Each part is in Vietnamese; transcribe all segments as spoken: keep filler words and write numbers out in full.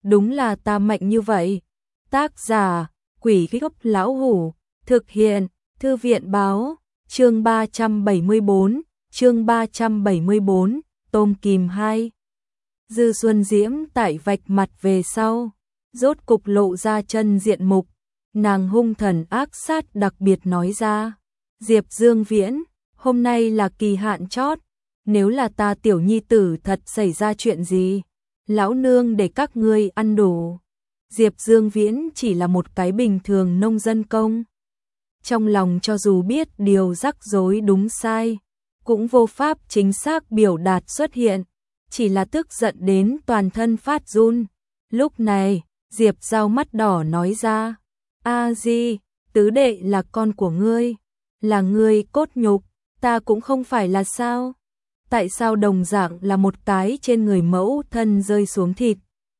đúng là ta mạnh như vậy. Tác giả, Quỷ Gốc Lão Hủ, thực hiện, Thư viện Báo, chương ba trăm bảy mươi bốn, chương ba trăm bảy mươi bốn, tôm kìm hai. Dư Xuân Diễm tại vạch mặt về sau, rốt cục lộ ra chân diện mục, nàng hung thần ác sát đặc biệt nói ra, Diệp Dương Viễn, hôm nay là kỳ hạn chót, nếu là ta tiểu nhi tử thật xảy ra chuyện gì, lão nương để các ngươi ăn đủ. Diệp Dương Viễn chỉ là một cái bình thường nông dân công. Trong lòng cho dù biết điều rắc rối đúng sai, cũng vô pháp chính xác biểu đạt xuất hiện, chỉ là tức giận đến toàn thân phát run. Lúc này, Diệp Giao mắt đỏ nói ra, A Di, tứ đệ là con của ngươi, là ngươi cốt nhục, ta cũng không phải là sao? Tại sao đồng dạng là một cái trên người mẫu thân rơi xuống thịt?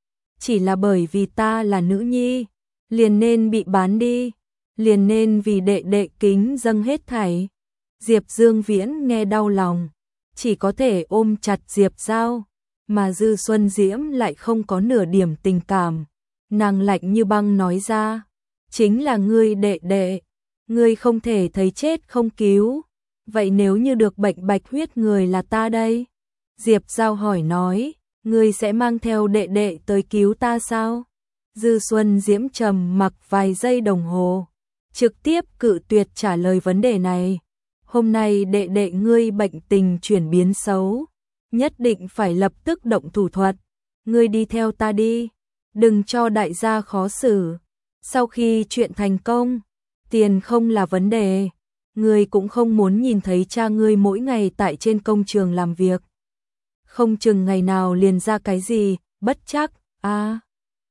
Chỉ là bởi vì ta là nữ nhi, liền nên bị bán đi, liền nên vì đệ đệ kính dâng hết thảy. Diệp Dương Viễn nghe đau lòng, chỉ có thể ôm chặt Diệp Giao, mà Dư Xuân Diễm lại không có nửa điểm tình cảm. Nàng lạnh như băng nói ra, chính là ngươi đệ đệ, ngươi không thể thấy chết không cứu, vậy nếu như được bệnh bạch huyết người là ta đây? Diệp Giao hỏi nói, ngươi sẽ mang theo đệ đệ tới cứu ta sao? Dư Xuân Diễm trầm mặc vài giây đồng hồ, trực tiếp cự tuyệt trả lời vấn đề này. Hôm nay đệ đệ ngươi bệnh tình chuyển biến xấu, nhất định phải lập tức động thủ thuật, ngươi đi theo ta đi, đừng cho đại gia khó xử. Sau khi chuyện thành công, tiền không là vấn đề, ngươi cũng không muốn nhìn thấy cha ngươi mỗi ngày tại trên công trường làm việc. Không chừng ngày nào liền ra cái gì, bất chắc, a à.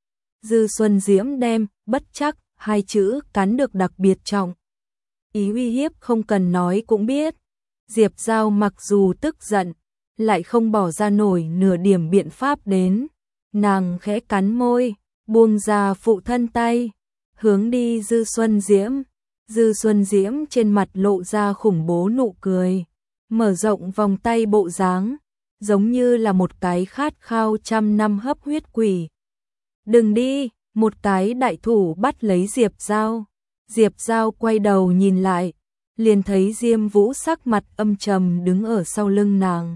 Dư Xuân Diễm đem, bất chắc, hai chữ cắn được đặc biệt trọng. Ý uy hiếp không cần nói cũng biết. Diệp Giao mặc dù tức giận, lại không bỏ ra nổi nửa điểm biện pháp đến. Nàng khẽ cắn môi, buông ra phụ thân tay, hướng đi Dư Xuân Diễm. Dư Xuân Diễm trên mặt lộ ra khủng bố nụ cười, mở rộng vòng tay bộ dáng, giống như là một cái khát khao trăm năm hấp huyết quỷ. Đừng đi, một cái đại thủ bắt lấy Diệp Giao. Diệp Giao quay đầu nhìn lại, liền thấy Diêm Vũ sắc mặt âm trầm đứng ở sau lưng nàng.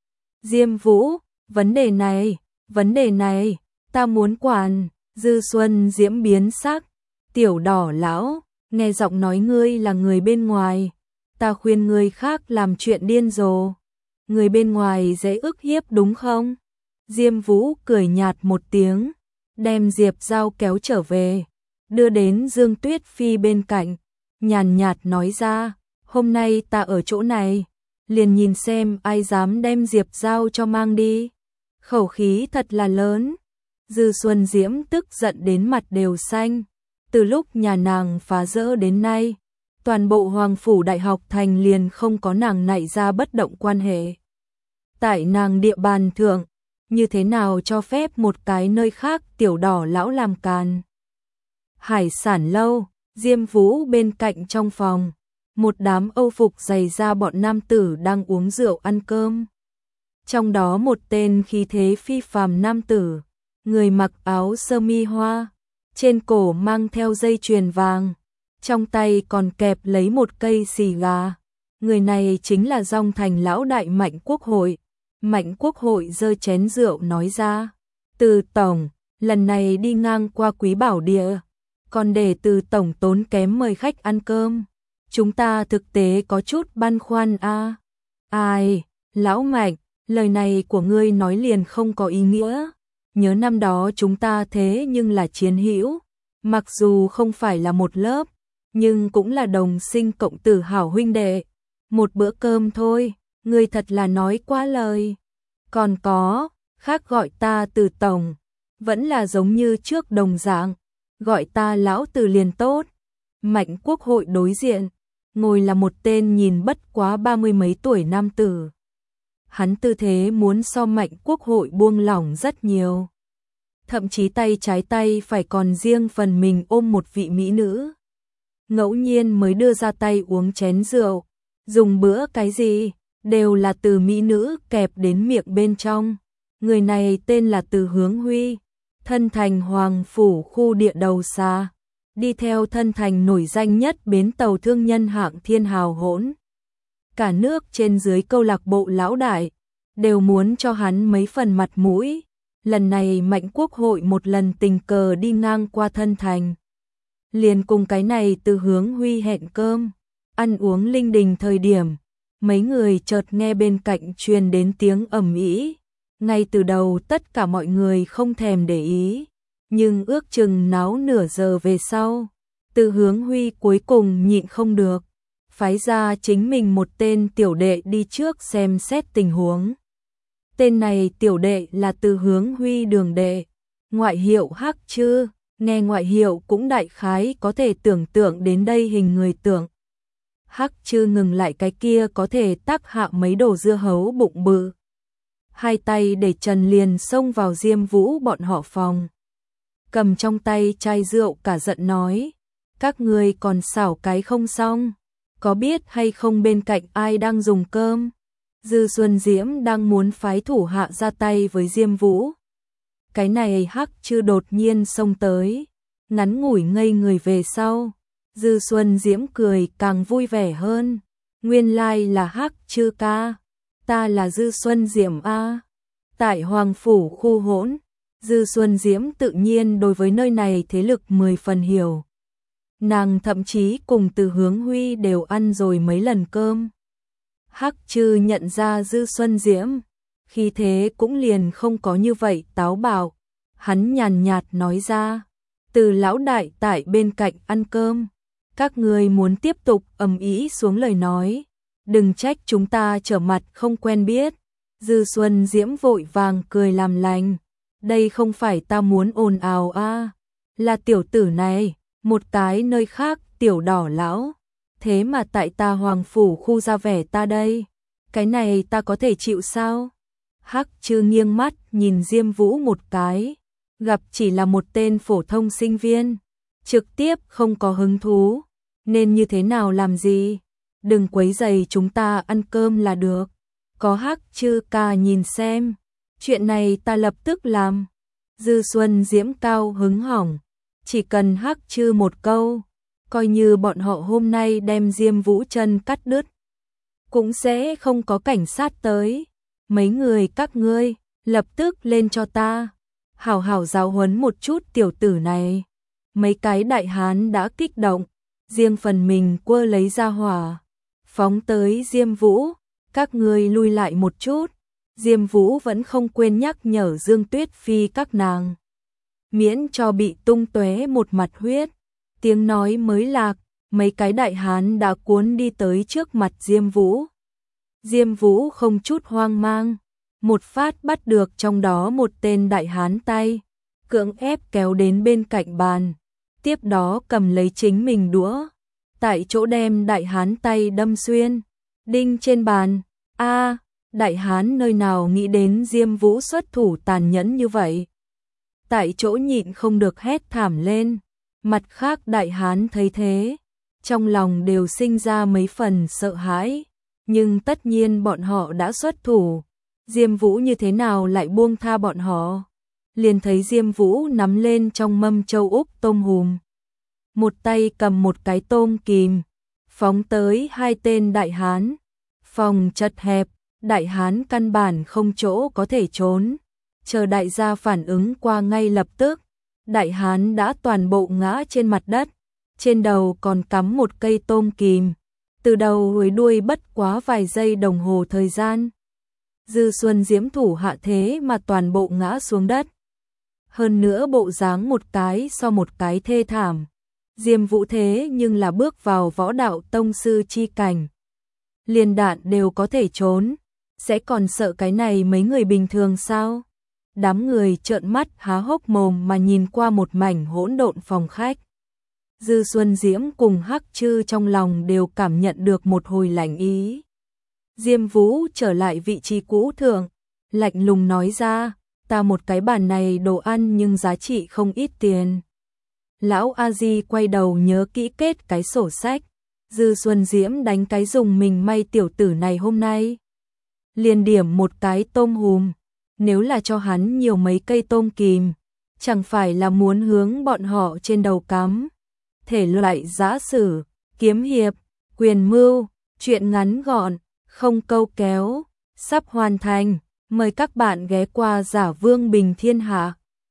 Diêm Vũ, vấn đề này, vấn đề này, ta muốn quản. Dư Xuân Diễm biến sắc, tiểu đỏ lão, nghe giọng nói ngươi là người bên ngoài, ta khuyên người khác làm chuyện điên rồ. Người bên ngoài dễ ức hiếp đúng không? Diêm Vũ cười nhạt một tiếng, đem Diệp Giao kéo trở về, đưa đến Dương Tuyết Phi bên cạnh, nhàn nhạt nói ra, hôm nay ta ở chỗ này, liền nhìn xem ai dám đem Diệp Giao cho mang đi. Khẩu khí thật là lớn. Dư Xuân Diễm tức giận đến mặt đều xanh, từ lúc nhà nàng phá rỡ đến nay, toàn bộ Hoàng Phủ Đại học thành liền không có nàng nảy ra bất động quan hệ. Tại nàng địa bàn thượng, như thế nào cho phép một cái nơi khác tiểu đỏ lão làm càn. Hải sản lâu, Diêm Vũ bên cạnh trong phòng, một đám âu phục dày da bọn nam tử đang uống rượu ăn cơm. Trong đó một tên khí thế phi phàm nam tử, người mặc áo sơ mi hoa, trên cổ mang theo dây chuyền vàng, trong tay còn kẹp lấy một cây xì gà. Người này chính là Dòng Thành lão đại Mạnh Quốc Hội. Mạnh Quốc Hội giơ chén rượu nói ra, Từ tổng, lần này đi ngang qua Quý Bảo Địa, còn để Từ tổng tốn kém mời khách ăn cơm, chúng ta thực tế có chút băn khoăn a. À. Ai, lão Mạnh, lời này của ngươi nói liền không có ý nghĩa. Nhớ năm đó chúng ta thế nhưng là chiến hữu, mặc dù không phải là một lớp, nhưng cũng là đồng sinh cộng tử hảo huynh đệ. Một bữa cơm thôi, ngươi thật là nói quá lời. Còn có, khác gọi ta Từ tổng, vẫn là giống như trước đồng dạng, gọi ta lão Từ liền tốt. Mạnh Quốc Hội đối diện, ngồi là một tên nhìn bất quá ba mươi mấy tuổi nam tử. Hắn tư thế muốn so Mạnh Quốc Hội buông lỏng rất nhiều. Thậm chí tay trái tay phải còn riêng phần mình ôm một vị mỹ nữ. Ngẫu nhiên mới đưa ra tay uống chén rượu, dùng bữa cái gì, đều là từ mỹ nữ kẹp đến miệng bên trong. Người này tên là Từ Hướng Huy, Thân thành Hoàng Phủ khu địa đầu xa, đi theo thân thành nổi danh nhất bến tàu thương nhân hạng thiên hào hỗn. Cả nước trên dưới câu lạc bộ lão đại, đều muốn cho hắn mấy phần mặt mũi. Lần này Mạnh Quốc hội một lần tình cờ đi ngang qua thân thành. Liền cùng cái này Từ Hướng Huy hẹn cơm, ăn uống linh đình thời điểm. Mấy người chợt nghe bên cạnh truyền đến tiếng ầm ĩ. Ngay từ đầu tất cả mọi người không thèm để ý, nhưng ước chừng náo nửa giờ về sau, Từ Hướng Huy cuối cùng nhịn không được, phái ra chính mình một tên tiểu đệ đi trước xem xét tình huống. Tên này tiểu đệ là Từ Hướng Huy đường đệ, ngoại hiệu Hắc Chư, nghe ngoại hiệu cũng đại khái có thể tưởng tượng đến đây hình người tượng. Hắc Chư ngừng lại cái kia có thể tác hạ mấy đồ dưa hấu bụng bự. Hai tay để trần liền xông vào Diêm Vũ bọn họ phòng. Cầm trong tay chai rượu cả giận nói, các ngươi còn xảo cái không xong, có biết hay không bên cạnh ai đang dùng cơm? Dư Xuân Diễm đang muốn phái thủ hạ ra tay với Diêm Vũ. Cái này Hắc Chư đột nhiên xông tới, ngắn ngủi ngây người về sau. Dư Xuân Diễm cười càng vui vẻ hơn, nguyên lai là Hắc Chư ca, ta là Dư Xuân Diễm a. Tại Hoàng Phủ khu hỗn, Dư Xuân Diễm tự nhiên đối với nơi này thế lực mười phần hiểu. Nàng thậm chí cùng Từ Hướng Huy đều ăn rồi mấy lần cơm. Hắc Chư nhận ra Dư Xuân Diễm, khi thế cũng liền không có như vậy táo bạo. Hắn nhàn nhạt nói ra, Từ lão đại tại bên cạnh ăn cơm, các ngươi muốn tiếp tục ầm ĩ xuống lời nói, đừng trách chúng ta trở mặt không quen biết. Dư Xuân Diễm vội vàng cười làm lành, đây không phải ta muốn ồn ào a, là tiểu tử này, một cái nơi khác tiểu đỏ lão, thế mà tại ta Hoàng Phủ khu ra vẻ ta đây, cái này ta có thể chịu sao? Hắc Chư nghiêng mắt nhìn Diêm Vũ một cái, gặp chỉ là một tên phổ thông sinh viên, trực tiếp không có hứng thú, nên như thế nào làm gì, đừng quấy rầy chúng ta ăn cơm là được. Có Hắc Chư ca nhìn xem, chuyện này ta lập tức làm. Dư Xuân Diễm cao hứng hỏng, chỉ cần Hắc Chư một câu, coi như bọn họ hôm nay đem Diêm Vũ chân cắt đứt, cũng sẽ không có cảnh sát tới. Mấy người các ngươi, lập tức lên cho ta, hảo hảo giáo huấn một chút tiểu tử này. Mấy cái đại hán đã kích động, riêng phần mình quơ lấy ra hỏa, phóng tới Diêm Vũ. Các ngươi lui lại một chút. Diêm Vũ vẫn không quên nhắc nhở Dương Tuyết Phi các nàng, miễn cho bị tung tóe một mặt huyết. Tiếng nói mới lạc, mấy cái đại hán đã cuốn đi tới trước mặt Diêm Vũ. Diêm Vũ không chút hoang mang, một phát bắt được trong đó một tên đại hán tay, cưỡng ép kéo đến bên cạnh bàn, tiếp đó cầm lấy chính mình đũa, tại chỗ đem đại hán tay đâm xuyên, đinh trên bàn. A, đại hán nơi nào nghĩ đến Diêm Vũ xuất thủ tàn nhẫn như vậy, tại chỗ nhịn không được hét thảm lên. Mặt khác đại hán thấy thế, trong lòng đều sinh ra mấy phần sợ hãi, nhưng tất nhiên bọn họ đã xuất thủ, Diêm Vũ như thế nào lại buông tha bọn họ. Liền thấy Diêm Vũ nắm lên trong mâm châu úc tôm hùm, một tay cầm một cái tôm kìm, phóng tới hai tên đại hán. Phòng chật hẹp, đại hán căn bản không chỗ có thể trốn, chờ đại gia phản ứng qua ngay lập tức, đại hán đã toàn bộ ngã trên mặt đất, trên đầu còn cắm một cây tôm kìm, từ đầu huối đuôi bất quá vài giây đồng hồ thời gian. Dư Xuân Diễm thủ hạ thế mà toàn bộ ngã xuống đất, hơn nữa bộ dáng một cái so một cái thê thảm. Diêm Vũ thế nhưng là bước vào võ đạo tông sư chi cảnh, liền đạn đều có thể trốn, sẽ còn sợ cái này mấy người bình thường sao? Đám người trợn mắt há hốc mồm mà nhìn qua một mảnh hỗn độn phòng khách. Dư Xuân Diễm cùng Hắc Chư trong lòng đều cảm nhận được một hồi lạnh ý. Diêm Vũ trở lại vị trí cũ thượng, lạnh lùng nói ra, ta một cái bàn này đồ ăn nhưng giá trị không ít tiền. Lão A Di quay đầu nhớ kỹ kết cái sổ sách. Dư Xuân Diễm đánh cái dùng mình may tiểu tử này hôm nay. Liền điểm một cái tôm hùm, nếu là cho hắn nhiều mấy cây tôm kìm, chẳng phải là muốn hướng bọn họ trên đầu cắm. Thể loại giã sử, kiếm hiệp, quyền mưu, truyện ngắn gọn, không câu kéo, sắp hoàn thành. Mời các bạn ghé qua Giả Vương Bình Thiên Hạ.